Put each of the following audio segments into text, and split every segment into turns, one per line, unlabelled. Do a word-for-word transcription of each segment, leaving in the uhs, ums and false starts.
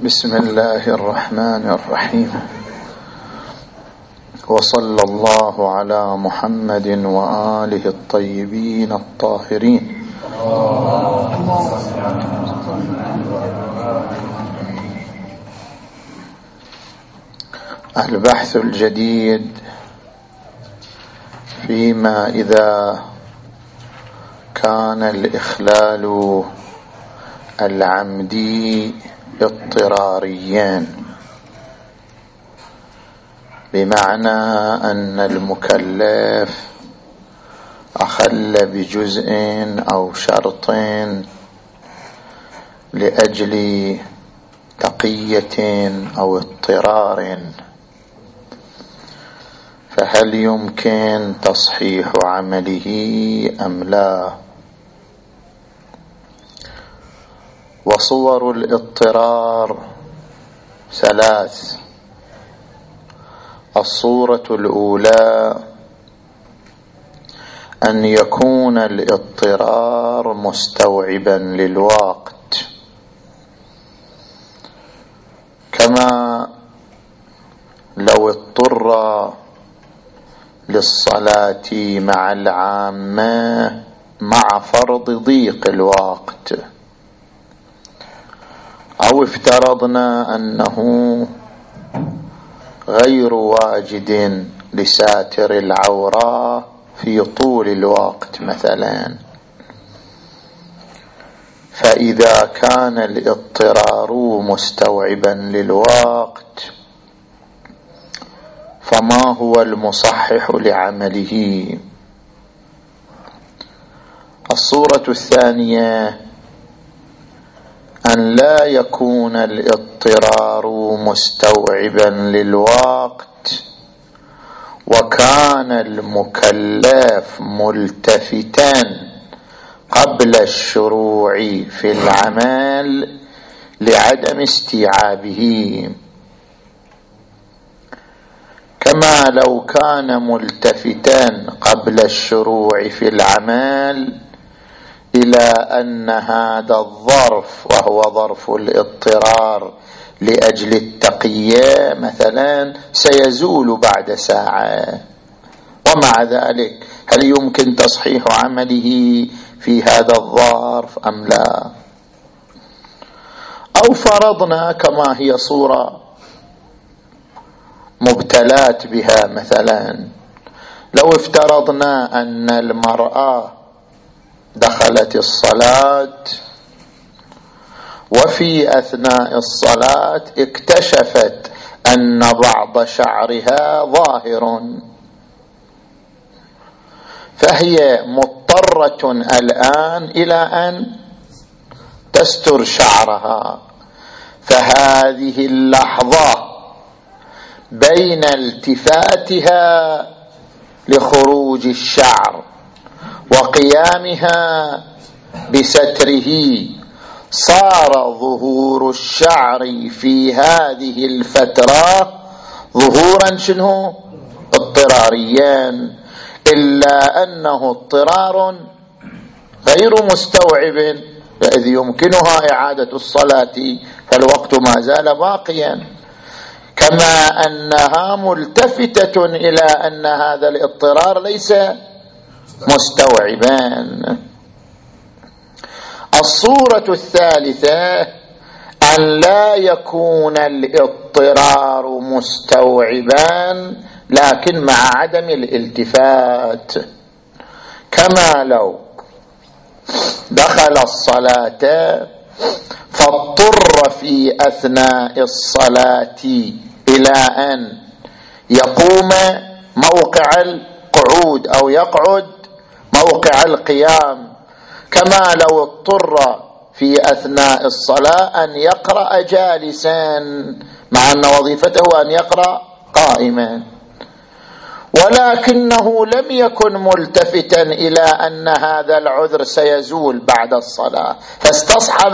بسم الله الرحمن الرحيم، وصلى الله على محمد وآله الطيبين الطاهرين. البحث الجديد فيما إذا كان الإخلال العمدي اضطراريا، بمعنى أن المكلف أخل بجزء أو شرط لأجل تقية أو اضطرار، فهل يمكن تصحيح عمله أم لا؟ وصور الاضطرار ثلاث. الصورة الأولى أن يكون الاضطرار مستوعبا للوقت، كما لو اضطر للصلاة مع العامة مع فرض ضيق الوقت، أو افترضنا أنه غير واجد لساتر العورة في طول الوقت مثلا، فإذا كان الاضطرار مستوعبا للوقت فما هو المصحح لعمله؟ الصورة الثانية أن لا يكون الاضطرار مستوعبا للوقت وكان المكلف ملتفتا قبل الشروع في العمل لعدم استيعابه، كما لو كان ملتفتا قبل الشروع في العمل إلى أن هذا الظرف وهو ظرف الاضطرار لأجل التقية مثلا سيزول بعد ساعة، ومع ذلك هل يمكن تصحيح عمله في هذا الظرف أم لا؟ أو فرضنا كما هي صورة مبتلات بها مثلا، لو افترضنا أن المرأة دخلت الصلاة وفي أثناء الصلاة اكتشفت أن بعض شعرها ظاهر، فهي مضطرة الآن إلى أن تستر شعرها، فهذه اللحظة بين التفاتها لخروج الشعر وقيامها بستره صار ظهور الشعر في هذه الفترة ظهورا شنو؟ اضطراريا، إلا أنه اضطرار غير مستوعب، فإذ يمكنها إعادة الصلاة فالوقت ما زال باقيا، كما أنها ملتفتة إلى أن هذا الاضطرار ليس مستوعبان. الصورة الثالثة أن لا يكون الاضطرار مستوعبان لكن مع عدم الالتفات، كما لو دخل الصلاة فاضطر في أثناء الصلاة إلى أن يقوم موقع القعود أو يقعد موقع القيام، كما لو اضطر في أثناء الصلاة أن يقرأ جالسا مع أن وظيفته أن يقرأ قائما، ولكنه لم يكن ملتفتا إلى أن هذا العذر سيزول بعد الصلاة، فاستصحب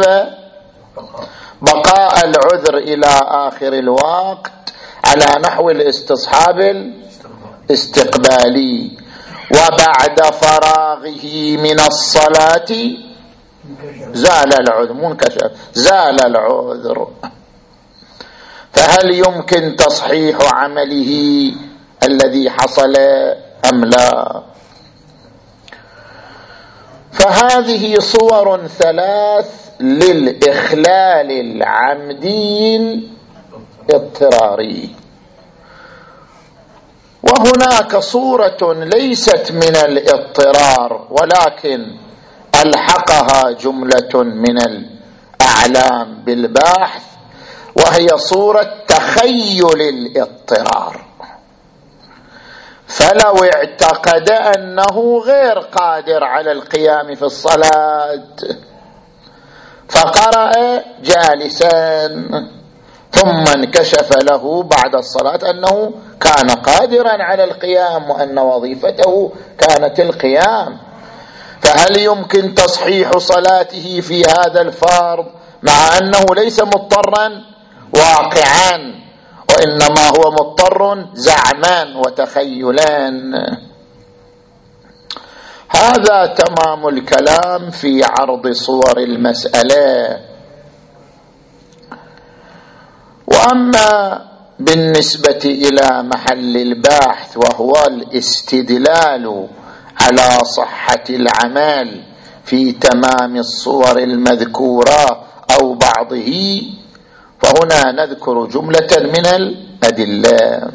بقاء العذر إلى آخر الوقت على نحو الاستصحاب الاستقبالي، وبعد فراغه من الصلاة زال العذر، منكشف زال العذر. فهل يمكن تصحيح عمله الذي حصل أم لا؟ فهذه صور ثلاث للإخلال العمدي الاضطراري. وهناك صورة ليست من الاضطرار ولكن ألحقها جملة من الأعلام بالبحث، وهي صورة تخيل الاضطرار. فلو اعتقد أنه غير قادر على القيام في الصلاة فقرأ جالسا، ثم انكشف له بعد الصلاة أنه كان قادرا على القيام وأن وظيفته كانت القيام، فهل يمكن تصحيح صلاته في هذا الفرض مع أنه ليس مضطرا واقعا، وإنما هو مضطر زعما وتخيلان؟ هذا تمام الكلام في عرض صور المسألة. وأما بالنسبة إلى محل البحث وهو الاستدلال على صحة العمل في تمام الصور المذكورة أو بعضه، فهنا نذكر جملة من الأدلة.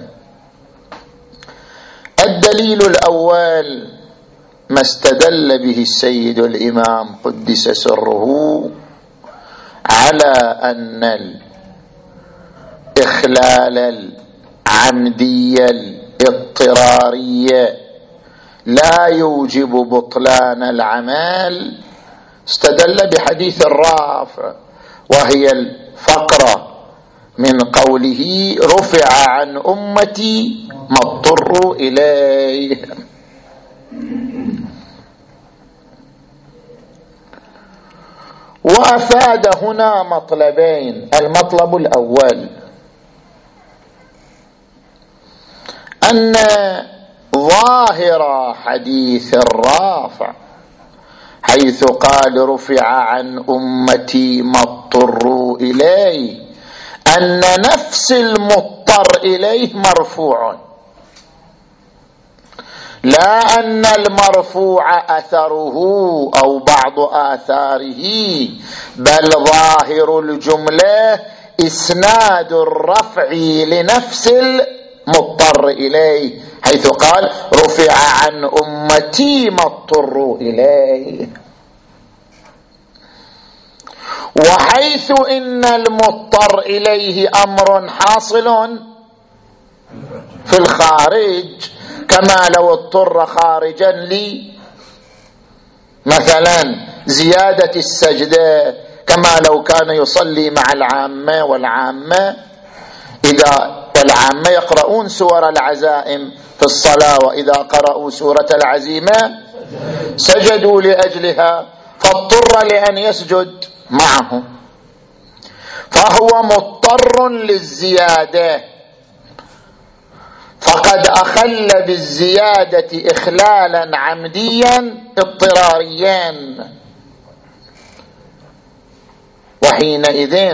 الدليل الأول ما استدل به السيد الإمام قدس سره على أن الإخلال العمدي الاضطراري لا يوجب بطلان العمل. استدل بحديث الرافع، وهي الفقرة من قوله رفع عن أمتي ما اضطروا إليه. وأفاد هنا مطلبين. المطلب الأول أن ظاهر حديث الرافع حيث قال رفع عن أمتي ما اضطروا إليه أن نفس المضطر إليه مرفوع، لا أن المرفوع أثره أو بعض آثاره، بل ظاهر الجملة إسناد الرفع لنفس المضطر إليه حيث قال رفع عن أمتي ما اضطروا إليه. وحيث إن المضطر إليه أمر حاصل في الخارج، كما لو اضطر خارجا لي مثلا زيادة السجدة، كما لو كان يصلي مع العامة والعامة إذا والعامة يقرؤون سور العزائم في الصلاة، وإذا قرأوا سورة العزيمة سجدوا لأجلها، فاضطر لأن يسجد معه، فهو مضطر للزيادة، فقد أخل بالزيادة إخلالا عمديا اضطراريا. وحينئذ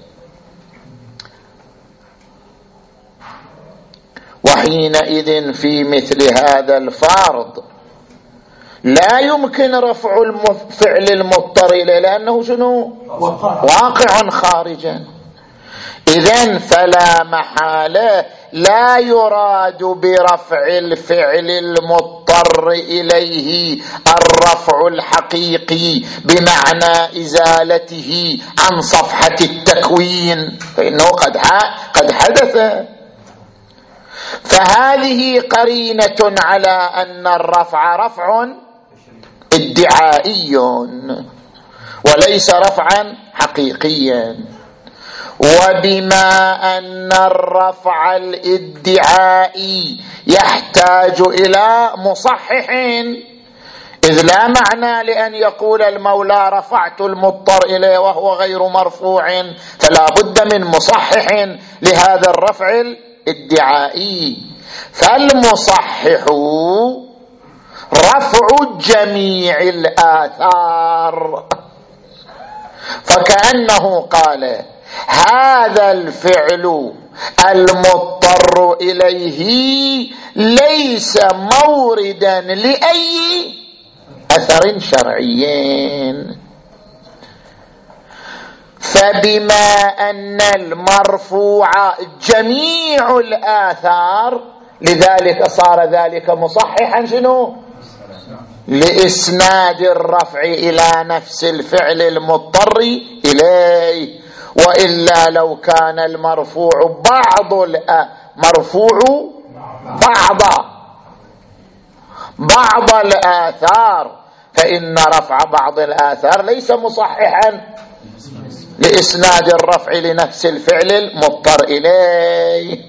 وحينئذ في مثل هذا الفرض لا يمكن رفع الفعل المضطر إليه، لأنه شنو؟ واقع خارجا. إذن فلا محالة لا يراد برفع الفعل المضطر إليه الرفع الحقيقي بمعنى إزالته عن صفحة التكوين، فإنه قد قد حدث. فهذه قرينة على أن الرفع رفع ادعائي وليس رفعا حقيقيا. وبما أن الرفع الادعائي يحتاج إلى مصحح، إذ لا معنى لأن يقول المولى رفعت المضطر إليه وهو غير مرفوع، فلا بد من مصحح لهذا الرفع الادعائي. فالمصحح رفع جميع الآثار، فكأنه قال هذا الفعل المضطر إليه ليس موردا لأي أثر شرعي. فبما أن المرفوع جميع الآثار لذلك صار ذلك مصححا شنو؟ لإسناد الرفع إلى نفس الفعل المضطر إليه. وإلا لو كان المرفوع بعض مرفوع بعض بعض الآثار فإن رفع بعض الآثار ليس مصححا لإسناد الرفع لنفس الفعل المضطر إليه.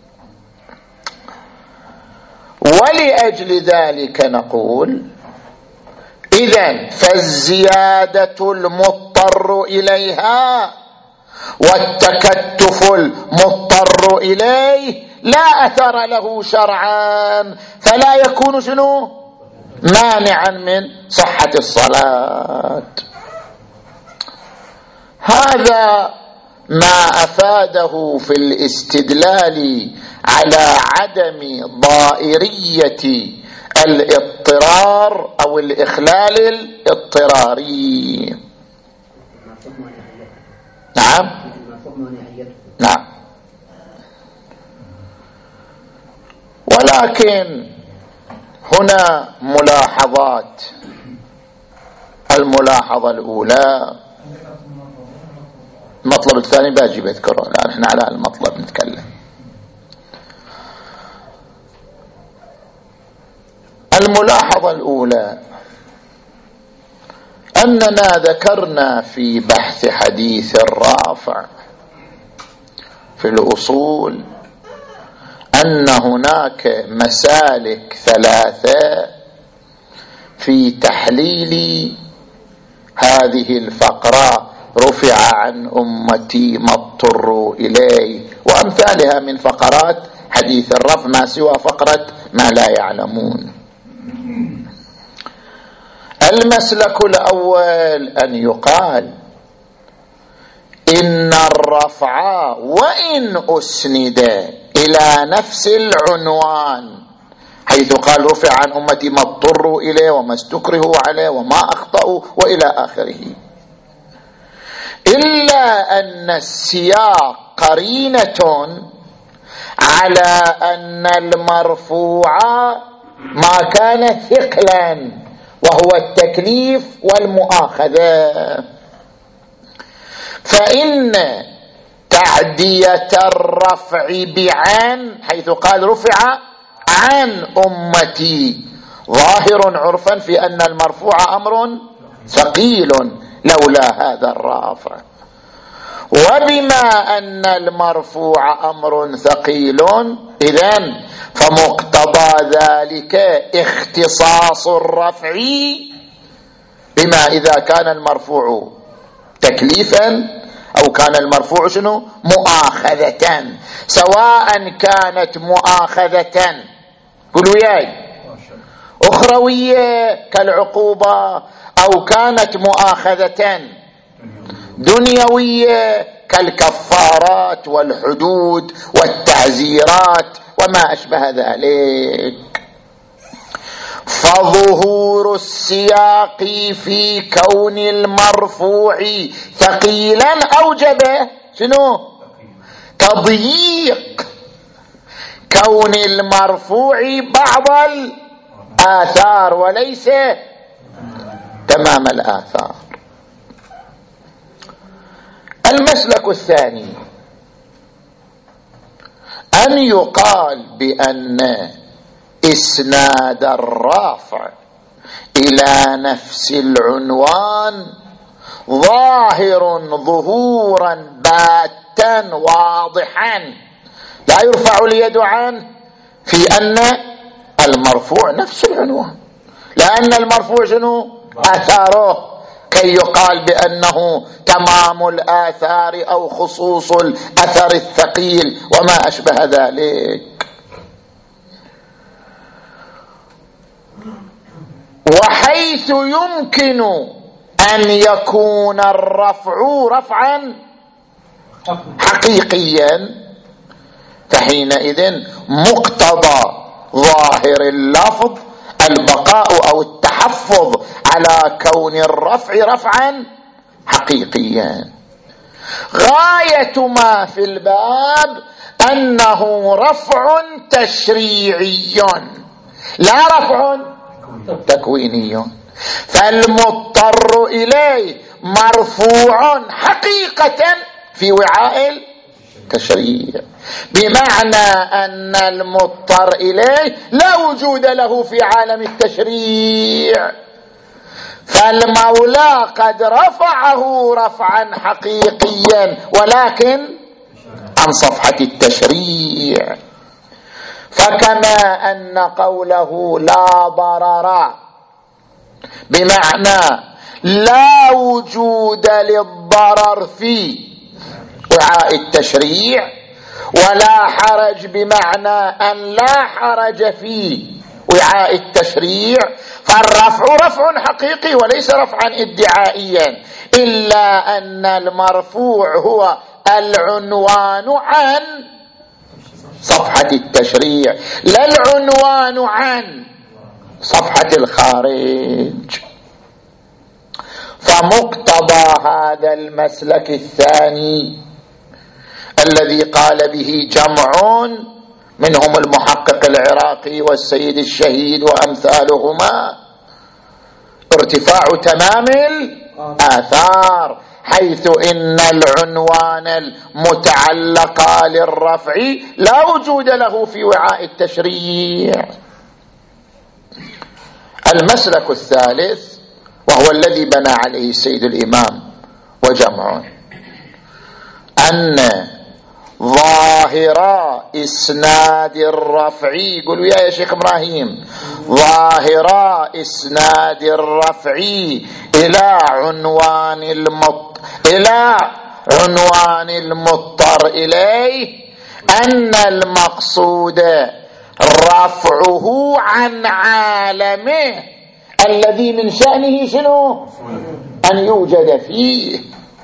ولأجل ذلك نقول إذن فالزيادة المضطر إليها والتكتف المضطر إليه لا أثر له شرعا، فلا يكون شنو؟ مانعا من صحة الصلاة. هذا ما أفاده في الاستدلال على عدم ضائرية الاضطرار أو الإخلال الاضطراري. نعم نعم. ولكن هنا ملاحظات. الملاحظة الأولى المطلب الثاني باجي بذكره الآن، احنا على المطلب نتكلم. الملاحظة الأولى أننا ذكرنا في بحث حديث الرافع في الأصول أن هناك مسالك ثلاثة في تحليل هذه الفقرة: رفع عن أمتي ما اضطروا إليه، وأمثالها من فقرات حديث الرفع ما سوى فقرة ما لا يعلمون. المسلك الأول أن يقال إن الرفع وإن أسند إلى نفس العنوان، حيث قال رفع عن أمتي ما اضطروا إليه وما استكرهوا عليه وما أخطأوا وإلى آخره، إلا أن السياق قرينة على أن المرفوع ما كان ثقلا وهو التكليف والمؤاخذة. فإن تعدية الرفع بعن حيث قال رفع عن أمتي ظاهر عرفا في أن المرفوع أمر ثقيل لولا هذا الرافع، وبما أن المرفوع أمر ثقيل إذن فمقتضى ذلك اختصاص الرفع بما إذا كان المرفوع تكليفا أو كان المرفوع شنو؟ مؤاخذة، سواء كانت مؤاخذة قولوا ياي أخروية كالعقوبة أو كانت مؤاخذة دنيوية كالكفارات والحدود والتعزيرات وما أشبه ذلك. فظهور السياق في كون المرفوع ثقيلا أوجب شنو؟ تضييق كون المرفوع بعض الآثار وليس تمام الآثار. المسلك الثاني أن يقال بأن إسناد الرافع إلى نفس العنوان ظاهر ظهورا باتا واضحا لا يرفع اليد عنه في أن المرفوع نفس العنوان، لأن المرفوع شنو؟ آثاره، كي يقال بأنه تمام الآثار أو خصوص الأثر الثقيل وما أشبه ذلك. وحيث يمكن أن يكون الرفع رفعا حقيقيا، فحينئذ مقتضى ظاهر اللفظ البقاء أو التحفظ على كون الرفع رفعا حقيقيا. غاية ما في الباب أنه رفع تشريعي لا رفع تكويني، فالمضطر إليه مرفوع حقيقة في وعاء التشريع، بمعنى أن المضطر إليه لا وجود له في عالم التشريع، فالمولى قد رفعه رفعا حقيقيا ولكن عن صفحة التشريع. فكما أن قوله لا ضرر بمعنى لا وجود للضرر في وعاء التشريع، ولا حرج بمعنى أن لا حرج في وعاء التشريع، فالرفع رفع حقيقي وليس رفعا ادعائيا، إلا أن المرفوع هو العنوان عن صفحة التشريع لا العنوان عن صفحة الخارج. فمقتضى هذا المسلك الثاني الذي قال به جمع منهم المحقق العراقي والسيد الشهيد وأمثالهما ارتفاع تمام الآثار، حيث إن العنوان المتعلق للرفع لا وجود له في وعاء التشريع. المسلك الثالث وهو الذي بنى عليه السيد الإمام وجمع، أن ظاهر إسناد الرفع، قولوا يا شيخ إبراهيم، ظاهر إسناد الرفع إلى عنوان المط إلى عنوان المضطر إليه أن المقصود رفعه عن عالمه الذي من شأنه شنو؟ أن يوجد فيه،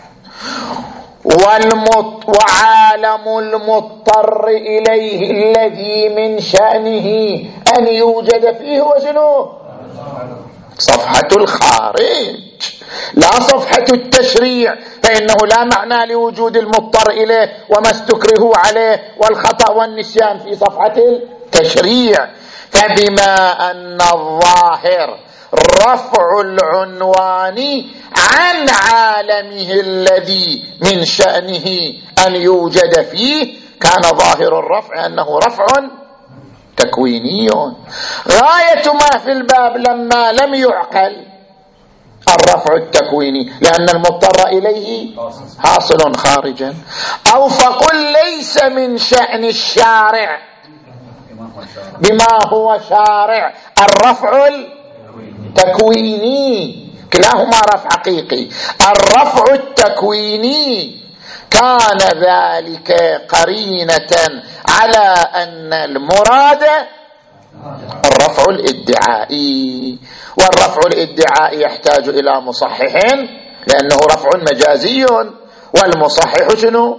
والمط وعالم المضطر إليه الذي من شأنه أن يوجد فيه وشنو؟ صفحة الخارج لا صفحة التشريع، فإنه لا معنى لوجود المضطر إليه وما استكره عليه والخطأ والنسيان في صفحة التشريع. فبما أن الظاهر رفع العنوان عن عالمه الذي من شأنه أن يوجد فيه، كان ظاهر الرفع أنه رفع تكويني. غاية ما في الباب لما لم يعقل الرفع التكويني لأن المضطر إليه حاصل خارجا، أو فقل ليس من شأن الشارع بما هو شارع الرفع التكويني، كلاهما رفع حقيقي. الرفع التكويني كان ذلك قرينة على أن المراد الرفع الادعائي، والرفع الادعائي يحتاج إلى مصحح لأنه رفع مجازي، والمصحح شنو؟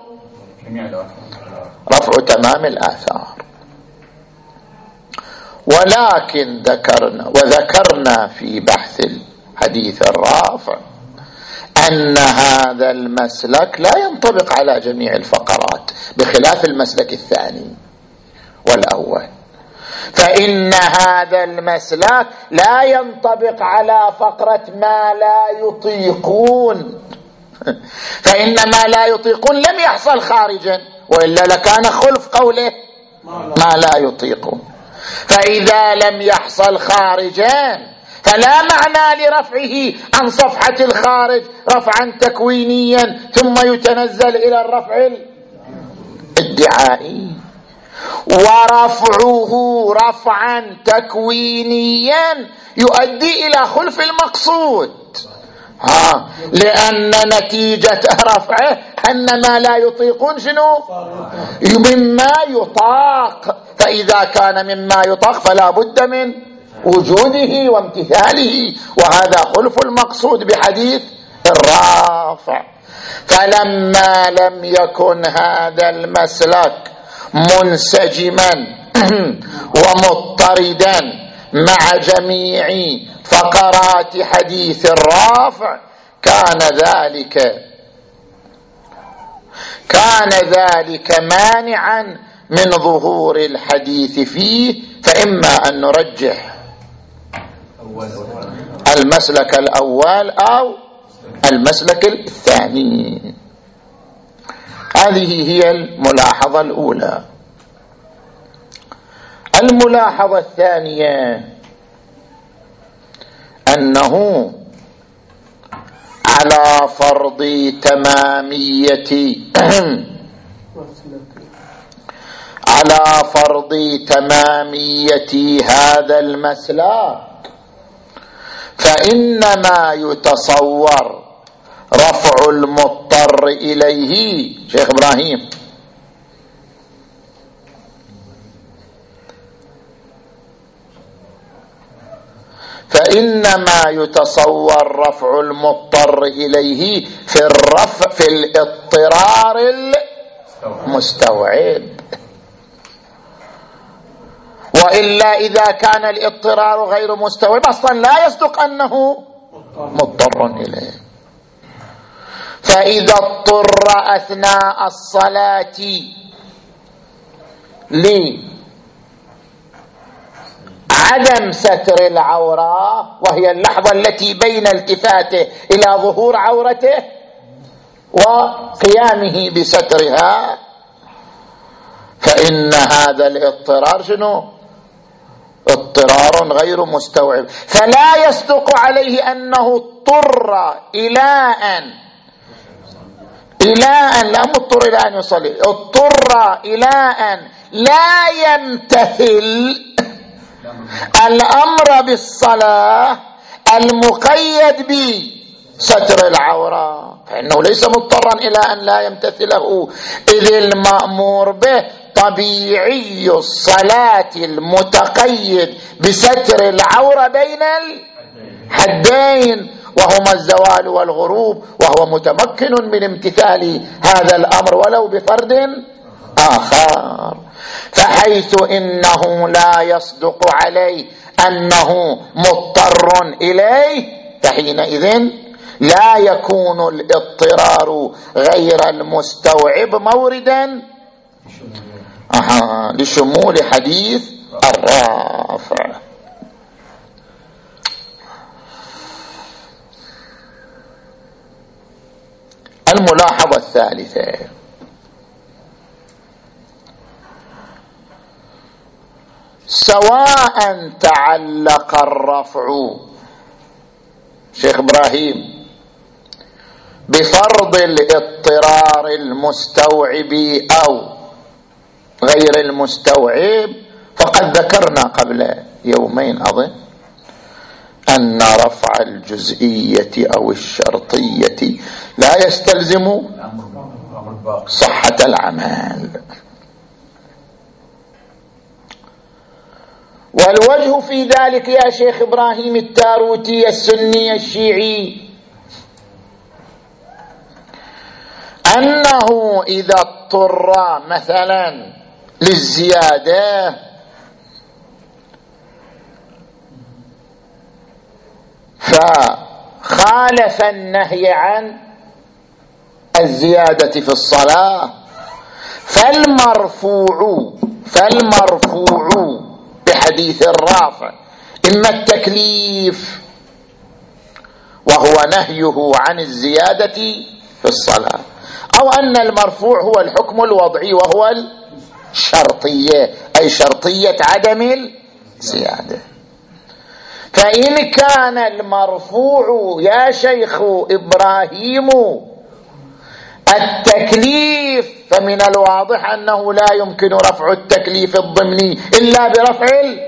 رفع تمام الآثار. ولكن ذكرنا وذكرنا في بحث الحديث الرافع أن هذا المسلك لا ينطبق على جميع الفقرات بخلاف المسلك الثاني والأول، فإن هذا المسلك لا ينطبق على فقرة ما لا يطيقون، فإن ما لا يطيقون لم يحصل خارجا، وإلا لكان خلف قوله ما لا يطيقون. فإذا لم يحصل خارجا فلا معنى لرفعه عن صفحة الخارج رفعا تكوينيا ثم يتنزل إلى الرفع الادعائي. ورفعه رفعا تكوينيا يؤدي إلى خلف المقصود، ها لأن نتيجة رفعه أن ما لا يطيقون شنو؟ مما يطاق، فإذا كان مما يطاق فلا بد من وجوده وامتثاله، وهذا خلف المقصود بحديث الرافع. فلما لم يكن هذا المسلك منسجما ومضطردا مع جميع فقرات حديث الرافع كان ذلك كان ذلك مانعا من ظهور الحديث فيه، فإما أن نرجح المسلك الأول أو المسلك الثاني. هذه هي الملاحظة الأولى. الملاحظة الثانية أنه على فرض تمامية على فرض تمامية هذا المسلك فإنما يتصور رفع المضطر إليه. شيخ إبراهيم، فإنما يتصور رفع المضطر إليه في الرفع في الاضطرار المستوعب، وإلا إذا كان الاضطرار غير مستوعب أصلا لا يصدق أنه مضطر إليه. فإذا اضطر أثناء الصلاة لعدم ستر العورة، وهي اللحظة التي بين التفاته إلى ظهور عورته وقيامه بسترها، فإن هذا الاضطرار شنو؟ اضطرار غير مستوعب، فلا يصدق عليه أنه اضطر إلى أن إلى أن لا مضطر إلى أن يصلي، اضطر إلى أن لا يمتثل الأمر بالصلاة المقيد بستر العورة، فإنه ليس مضطرا إلى أن لا يمتثله، إذ المأمور به طبيعي الصلاة المتقيد بستر العورة بين الحدين وهما الزوال والغروب، وهو متمكن من امتثال هذا الأمر ولو بفرد آخر. فحيث إنه لا يصدق عليه أنه مضطر إليه، فحينئذ لا يكون الاضطرار غير المستوعب موردا آه لشمول حديث الرافع. الملاحظة الثالثة: سواء تعلق الرفع شيخ إبراهيم بفرض الاضطرار المستوعب أو غير المستوعب، فقد ذكرنا قبل يومين أظن أن رفع الجزئية أو الشرطية لا يستلزم صحة العمل. والوجه في ذلك يا شيخ إبراهيم التاروتي السني الشيعي أنه إذا اضطر مثلا للزيادة فخالف النهي عن الزيادة في الصلاة، فالمرفوع فالمرفوع بحديث الرافع إما التكليف وهو نهيه عن الزيادة في الصلاة، أو أن المرفوع هو الحكم الوضعي وهو الشرطية، أي شرطية عدم الزيادة. فإن كان المرفوع يا شيخ إبراهيم التكليف، فمن الواضح أنه لا يمكن رفع التكليف الضمني إلا برفع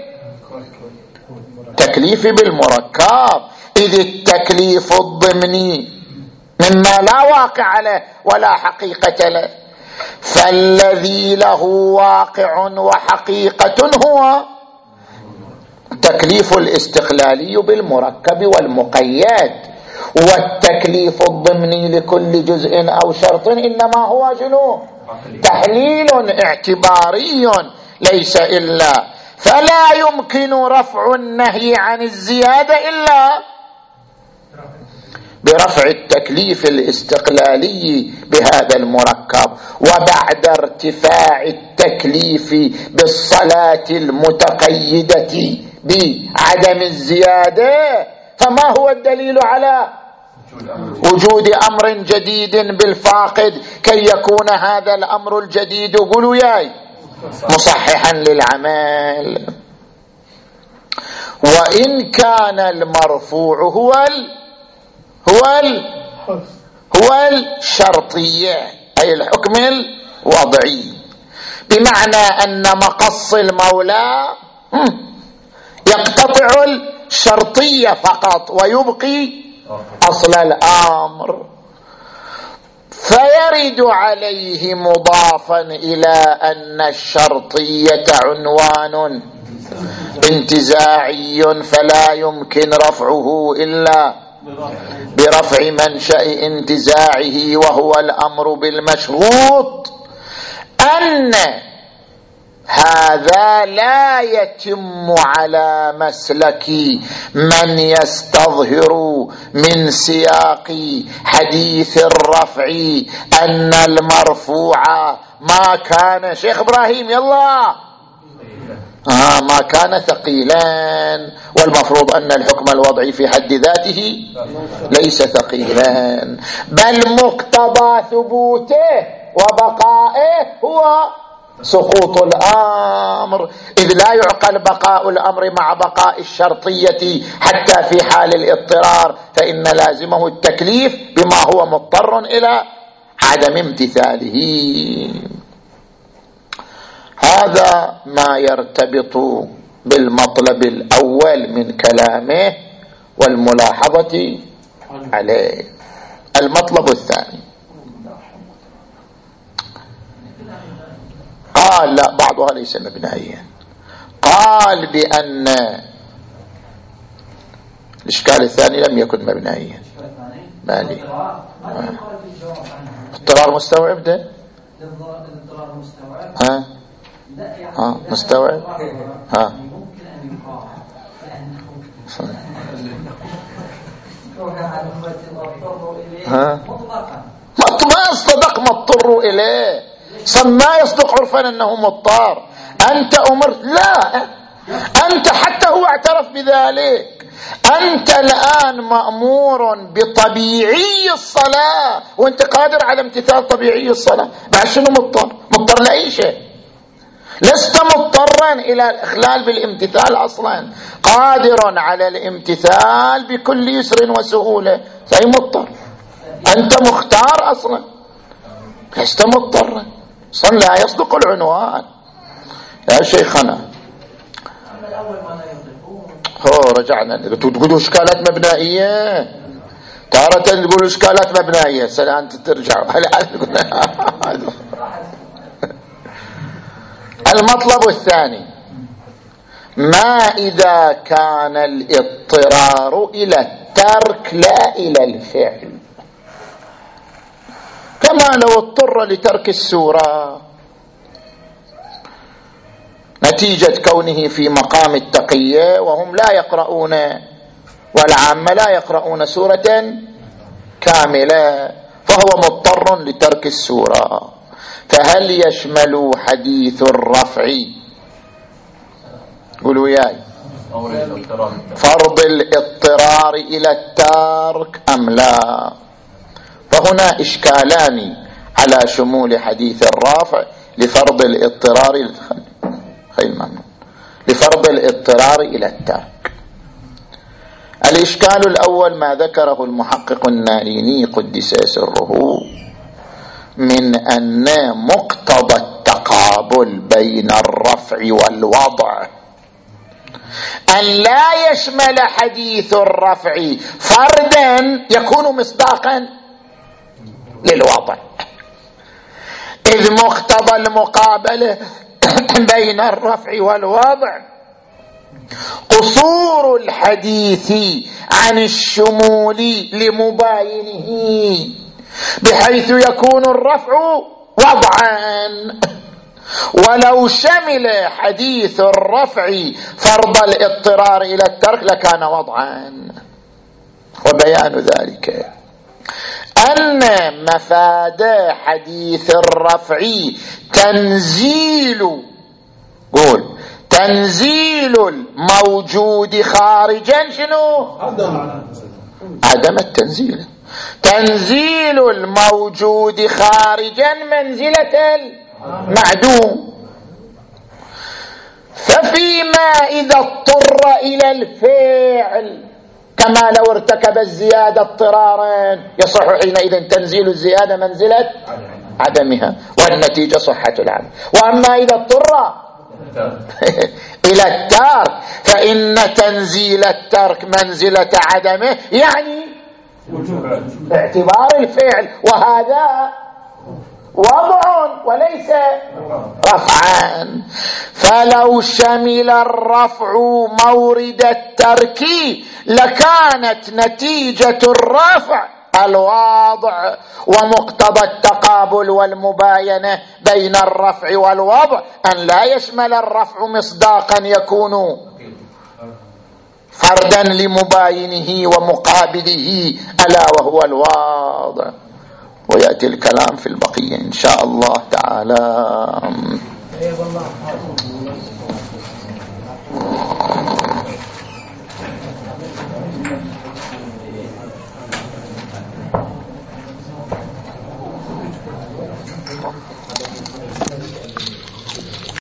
التكليف بالمركب، إذ التكليف الضمني مما لا واقع له ولا حقيقة له، فالذي له واقع وحقيقة هو تكليف الاستقلالي بالمركب والمقيد، والتكليف الضمني لكل جزء أو شرط إنما هو شنو؟ تحليل اعتباري ليس إلا، فلا يمكن رفع النهي عن الزيادة إلا برفع التكليف الاستقلالي بهذا المركب. وبعد ارتفاع التكليف بالصلاة المتقيدة بعدم الزيادة، فما هو الدليل على وجود أمر جديد بالفاقد كي يكون هذا الأمر الجديد قولوا ياي مصححا للعمل؟ وإن كان المرفوع هو ال هو ال هو الشرطية أي الحكم الوضعي، بمعنى أن مقص المولى يقتطع الشرطية فقط ويبقي أصل الأمر، فيرد عليه مضافا إلى أن الشرطية عنوان انتزاعي فلا يمكن رفعه إلا برفع منشأ انتزاعه، وهو الأمر بالمشروط، أن هذا لا يتم على مسلك من يستظهر من سياق حديث الرفع أن المرفوع ما كان شيخ إبراهيم يلا آه ما كان ثقيلا، والمفروض أن الحكم الوضعي في حد ذاته ليس ثقيلا، بل مقتضى ثبوته وبقائه هو سقوط الأمر، إذ لا يعقل بقاء الأمر مع بقاء الشرطية حتى في حال الاضطرار، فإن لازمه التكليف بما هو مضطر إلى عدم امتثاله. هذا ما يرتبط بالمطلب الأول من كلامه والملاحظة عليه. المطلب الثاني قال لا بعضها ليس مبنائيا، قال بأن الإشكال الثاني لم يكن مبنائيا مالي اضطرار مستوعب ده ها ها مستوعب ها
ممكن أن يقال
ها ما يصدق ما اضطروا إليه، ما يصدق عرفا أنه مضطر. أنت أمرت لا أنت حتى هو اعترف بذلك، أنت الآن مأمور بطبيعي الصلاة وأنت قادر على امتثال طبيعي الصلاة، بعد شنو مضطر؟ مضطر لأي شيء، لست مضطرا إلى الإخلال بالامتثال أصلا، قادر على الامتثال بكل يسر وسهولة، فأي مضطر؟ أنت مختار أصلا، لست مضطرا أصلا، لا يصدق العنوان يا شيخنا. هو رجعنا تقولوا إشكالات مبنائية، تارة تقولوا إشكالات مبنائية، سنة أنت ترجعوا المطلب الثاني ما إذا كان الاضطرار إلى الترك لا إلى الفعل، كما لو اضطر لترك السورة نتيجة كونه في مقام التقية وهم لا يقرؤون والعامة لا يقرؤون سورة كاملة، فهو مضطر لترك السورة، فهل يشمل حديث الرفع قولوا ياي فرض الاضطرار إلى الترك أم لا؟ فهنا إشكالان على شمول حديث الرافع لفرض الاضطرار لفرض الاضطرار إلى الترك. الإشكال الأول ما ذكره المحقق الناريني قدس سره من أن مقتضى التقابل بين الرفع والوضع أن لا يشمل حديث الرفع فردا يكون مصداقا للوضع، إذ مقتضى المقابلة بين الرفع والوضع قصور الحديث عن الشمول لمباينه بحيث يكون الرفع وضعا، ولو شمل حديث الرفع فرض الاضطرار إلى الترك لكان وضعا. وبيان ذلك أن مفاد حديث الرفع تنزيل قول تنزيل الموجود خارجا شنو؟ عدم التنزيل، تنزيل الموجود خارجا منزلة المعدوم. ففيما إذا اضطر إلى الفعل كما لو ارتكب الزيادة اضطرارا يصح حينئذ تنزيل الزيادة منزلة عدمها والنتيجة صحة العمل. وأما إذا اضطر إلى الترك فإن تنزيل الترك منزلة عدمه يعني باعتبار الفعل، وهذا وضع وليس رفعا. فلو شمل الرفع مورد الترك لكانت نتيجة الرفع الوضع، ومقتضى التقابل والمباينة بين الرفع والوضع أن لا يشمل الرفع مصداقا يكون فردا لمباينه ومقابله ألا وهو الوضع. ويأتي الكلام في البقية إن شاء الله تعالى.